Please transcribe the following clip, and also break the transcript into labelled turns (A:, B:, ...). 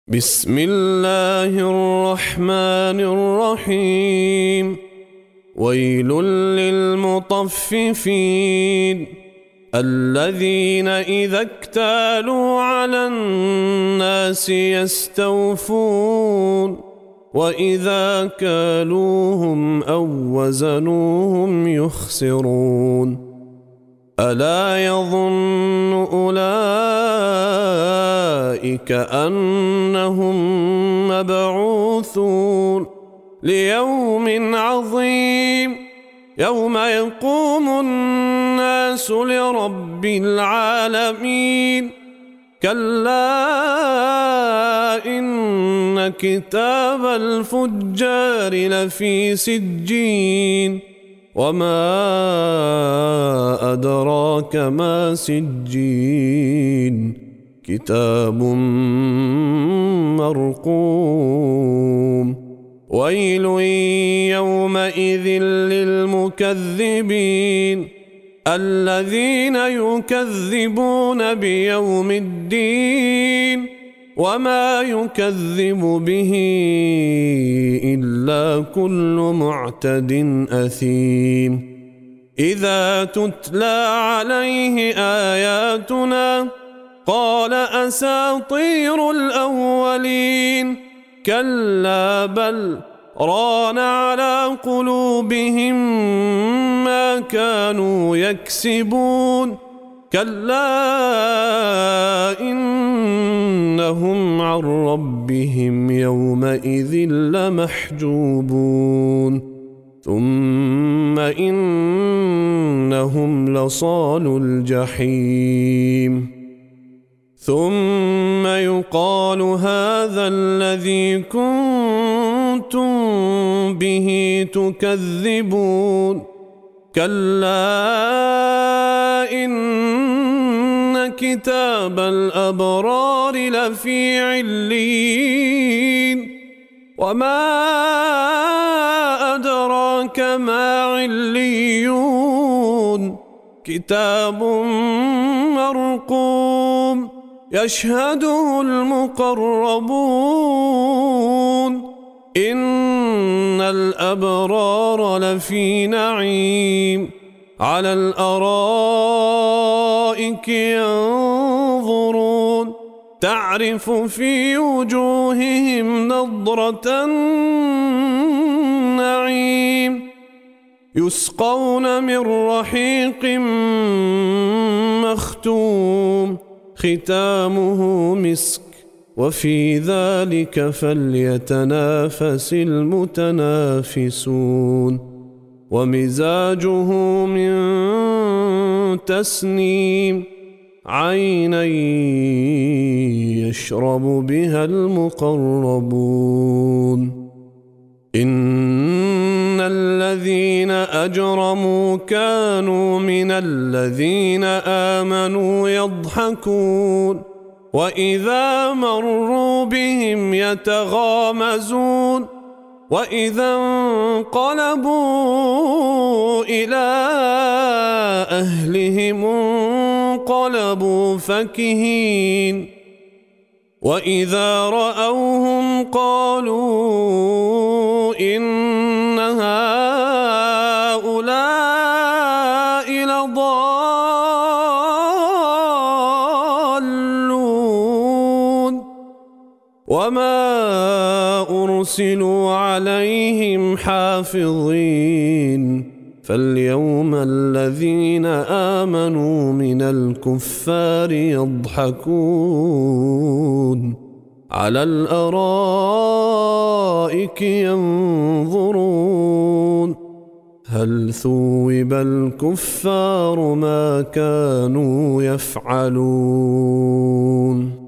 A: بسم الله الرحمن الرحيم. ويل للمطففين الذين إذا اكتالوا على الناس يستوفون وإذا كالوهم أو وزنوهم يخسرون. ألا يظن أولئك أنهم مبعوثون ليوم عظيم يوم يقوم الناس لرب العالمين. كلا إن كتاب الفجار لفي سجين وما أدراك ما سجين كتاب مرقوم. ويل يومئذ للمكذبين الذين يكذبون بيوم الدين وما يكذب به إلا كل معتد أثيم. إذا تتلى عليه آياتنا قال أساطير الأولين كلا بل ران على قلوبهم ما كانوا يكسبون. كلا إنهم عن ربهم يومئذ لمحجوبون. ثم إنهم لصالو الجحيم. ثم يقال هذا الذي كنتم به تكذبون. كلا إن كتاب الأبرار لفي عليين وما أدراك ما عليون كتاب مرقوم يشهده المقربون. إن الأبرار لفي نعيم على الأرائك ينظرون تعرف في وجوههم نضرة النعيم. يسقون من رحيق مختوم ختامه مسك وفي ذلك فليتنافس المتنافسون. ومزاجه من تسنيم عينا يشرب بها المقربون. إن الذين أجرموا كانوا من الذين آمنوا يضحكون وإذا مروا بهم يتغامزون وإذا انقلبوا إلى أهلهم انقلبوا فكهين وإذا رأوهم قالوا إن هؤلاء لضالون وما أرسلوا عليهم حافظين. فاليوم الذين آمنوا من الكفار يضحكون على الأرائك ينظرون هل ثوب الكفار ما كانوا يفعلون.